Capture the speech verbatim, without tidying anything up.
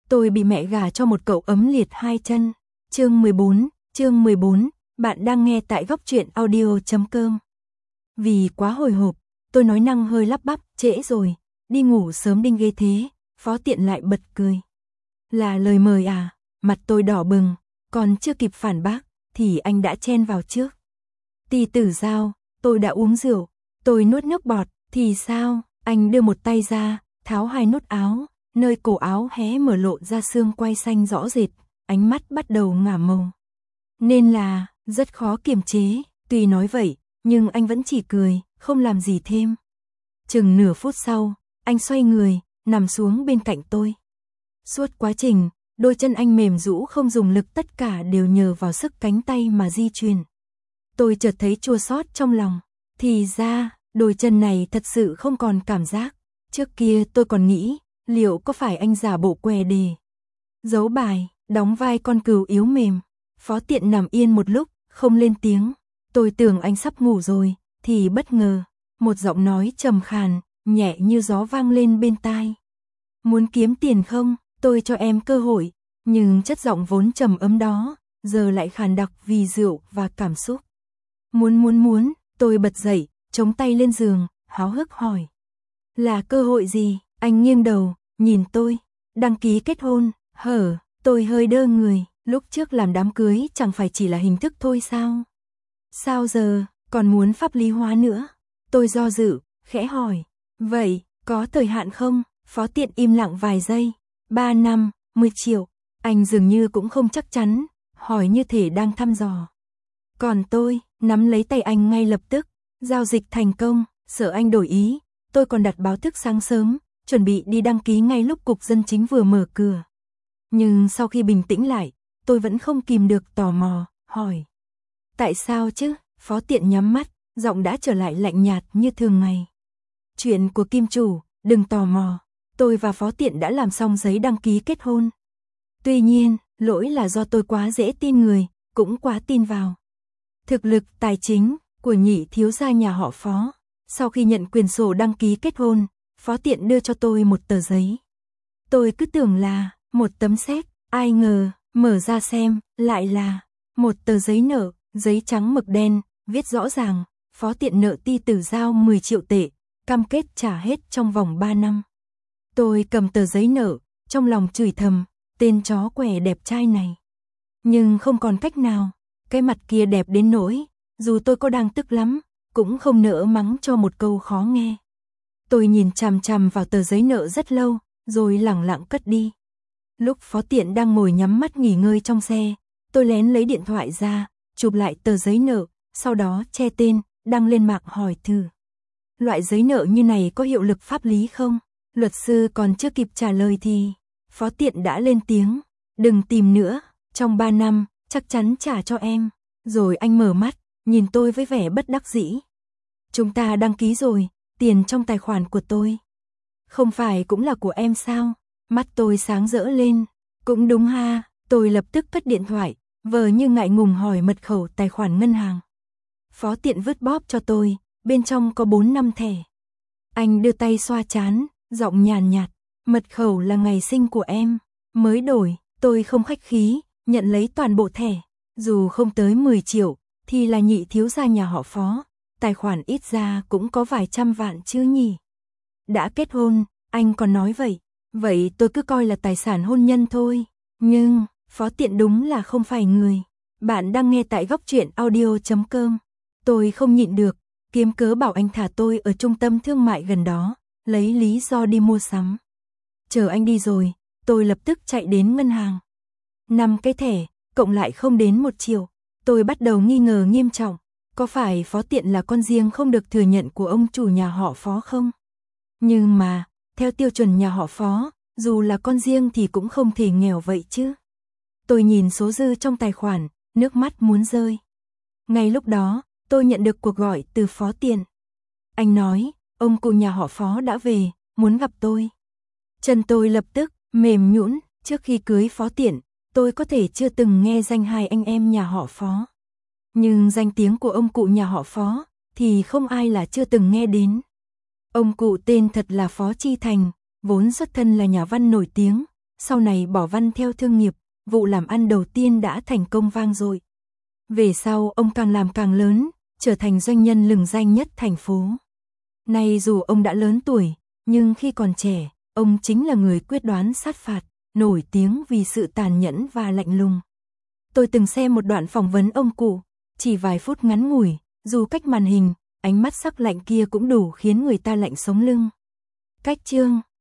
Tôi bị mẹ gả cho một cậu ấm liệt hai chân. Chương mười bốn, chương mười bốn, bạn đang nghe tại góc truyện audio chấm com. Vì quá hồi hộp, tôi nói năng hơi lắp bắp, trễ rồi, đi ngủ sớm đinh ghê thế, Phó Tiện lại bật cười. Là lời mời à? Mặt tôi đỏ bừng, còn chưa kịp phản bác, thì anh đã chen vào trước. Tì Tử Dao, tôi đã uống rượu, tôi nuốt nước bọt, thì sao? Anh đưa một tay ra, tháo hai nút áo, nơi cổ áo hé mở lộ ra xương quai xanh rõ rệt, ánh mắt bắt đầu ngả màu. Nên là, rất khó kiềm chế, tuy nói vậy, nhưng anh vẫn chỉ cười, không làm gì thêm. Chừng nửa phút sau, anh xoay người, nằm xuống bên cạnh tôi. Suốt quá trình, đôi chân anh mềm rũ không dùng lực, tất cả đều nhờ vào sức cánh tay mà di chuyển. Tôi chợt thấy chua xót trong lòng, thì ra, đôi chân này thật sự không còn cảm giác. Trước kia tôi còn nghĩ, liệu có phải anh giả bộ què đề, giấu bài, đóng vai con cừu yếu mềm. Phó Tiện nằm yên một lúc, không lên tiếng. Tôi tưởng anh sắp ngủ rồi, thì bất ngờ, một giọng nói trầm khàn, nhẹ như gió vang lên bên tai. Muốn kiếm tiền không? Tôi cho em cơ hội, nhưng chất giọng vốn trầm ấm đó, giờ lại khàn đặc vì rượu và cảm xúc. Muốn muốn muốn, tôi bật dậy, chống tay lên giường, háo hức hỏi. Là cơ hội gì? Anh nghiêng đầu, nhìn tôi. Đăng ký kết hôn, hở, tôi hơi đơ người, lúc trước làm đám cưới chẳng phải chỉ là hình thức thôi sao? Sao giờ, còn muốn pháp lý hóa nữa? Tôi do dự, khẽ hỏi. Vậy, có thời hạn không? Phó Tiện im lặng vài giây. Ba năm, mười triệu. Anh dường như cũng không chắc chắn, hỏi như thể đang thăm dò. Còn tôi, nắm lấy tay anh ngay lập tức. Giao dịch thành công, sợ anh đổi ý. Tôi còn đặt báo thức sáng sớm, chuẩn bị đi đăng ký ngay lúc cục dân chính vừa mở cửa. Nhưng sau khi bình tĩnh lại, tôi vẫn không kìm được tò mò, hỏi. Tại sao chứ? Phó Tiện nhắm mắt, giọng đã trở lại lạnh nhạt như thường ngày. Chuyện của Kim chủ, đừng tò mò. Tôi và Phó Tiện đã làm xong giấy đăng ký kết hôn. Tuy nhiên, lỗi là do tôi quá dễ tin người, cũng quá tin vào thực lực tài chính của nhị thiếu gia nhà họ Phó. Sau khi nhận quyền sổ đăng ký kết hôn, Phó Tiện đưa cho tôi một tờ giấy. Tôi cứ tưởng là một tấm séc, ai ngờ, mở ra xem, lại là một tờ giấy nợ, giấy trắng mực đen, viết rõ ràng, Phó Tiện nợ Tì Tử Dao mười triệu tệ, cam kết trả hết trong vòng ba năm. Tôi cầm tờ giấy nợ, trong lòng chửi thầm, tên chó quẻ đẹp trai này. Nhưng không còn cách nào, cái mặt kia đẹp đến nỗi, dù tôi có đang tức lắm, cũng không nỡ mắng cho một câu khó nghe. Tôi nhìn chằm chằm vào tờ giấy nợ rất lâu, rồi lẳng lặng cất đi. Lúc Phó Tiện đang ngồi nhắm mắt nghỉ ngơi trong xe, tôi lén lấy điện thoại ra, chụp lại tờ giấy nợ, sau đó che tên, đăng lên mạng hỏi thử. Loại giấy nợ như này có hiệu lực pháp lý không? Luật sư còn chưa kịp trả lời thì Phó Tiện đã lên tiếng. Đừng tìm nữa, trong ba năm, chắc chắn trả cho em. Rồi anh mở mắt, nhìn tôi với vẻ bất đắc dĩ. Chúng ta đăng ký rồi, tiền trong tài khoản của tôi. Không phải cũng là của em sao? Mắt tôi sáng rỡ lên. Cũng đúng ha, tôi lập tức cất điện thoại, vờ như ngại ngùng hỏi mật khẩu tài khoản ngân hàng. Phó Tiện vứt bóp cho tôi, bên trong có bốn năm thẻ. Anh đưa tay xoa trán, giọng nhàn nhạt, mật khẩu là ngày sinh của em, mới đổi. Tôi không khách khí, nhận lấy toàn bộ thẻ. Dù không tới mười triệu, thì là nhị thiếu gia nhà họ Phó, tài khoản ít ra cũng có vài trăm vạn chứ nhỉ. Đã kết hôn, anh còn nói vậy, vậy tôi cứ coi là tài sản hôn nhân thôi. Nhưng, Phó Tiện đúng là không phải người. Bạn đang nghe tại góc truyện audio chấm com. Tôi không nhịn được, kiếm cớ bảo anh thả tôi ở trung tâm thương mại gần đó, lấy lý do đi mua sắm. Chờ anh đi rồi, tôi lập tức chạy đến ngân hàng. Năm cái thẻ, cộng lại không đến một triệu. Tôi bắt đầu nghi ngờ nghiêm trọng, có phải Phó Tiện là con riêng không được thừa nhận của ông chủ nhà họ Phó không? Nhưng mà, theo tiêu chuẩn nhà họ Phó, dù là con riêng thì cũng không thể nghèo vậy chứ. Tôi nhìn số dư trong tài khoản, nước mắt muốn rơi. Ngay lúc đó, tôi nhận được cuộc gọi từ Phó Tiện. Anh nói, ông cụ nhà họ Phó đã về, muốn gặp tôi. Chân tôi lập tức mềm nhũn. Trước khi cưới Phó Tiện, tôi có thể chưa từng nghe danh hai anh em nhà họ Phó. Nhưng danh tiếng của ông cụ nhà họ Phó thì không ai là chưa từng nghe đến. Ông cụ tên thật là Phó Chi Thành, vốn xuất thân là nhà văn nổi tiếng, sau này bỏ văn theo thương nghiệp, vụ làm ăn đầu tiên đã thành công vang dội. Về sau ông càng làm càng lớn, trở thành doanh nhân lừng danh nhất thành phố. Nay dù ông đã lớn tuổi, nhưng khi còn trẻ, ông chính là người quyết đoán sát phạt, nổi tiếng vì sự tàn nhẫn và lạnh lùng. Tôi từng xem một đoạn phỏng vấn ông cụ, chỉ vài phút ngắn ngủi, dù cách màn hình, ánh mắt sắc lạnh kia cũng đủ khiến người ta lạnh sống lưng. Cách chương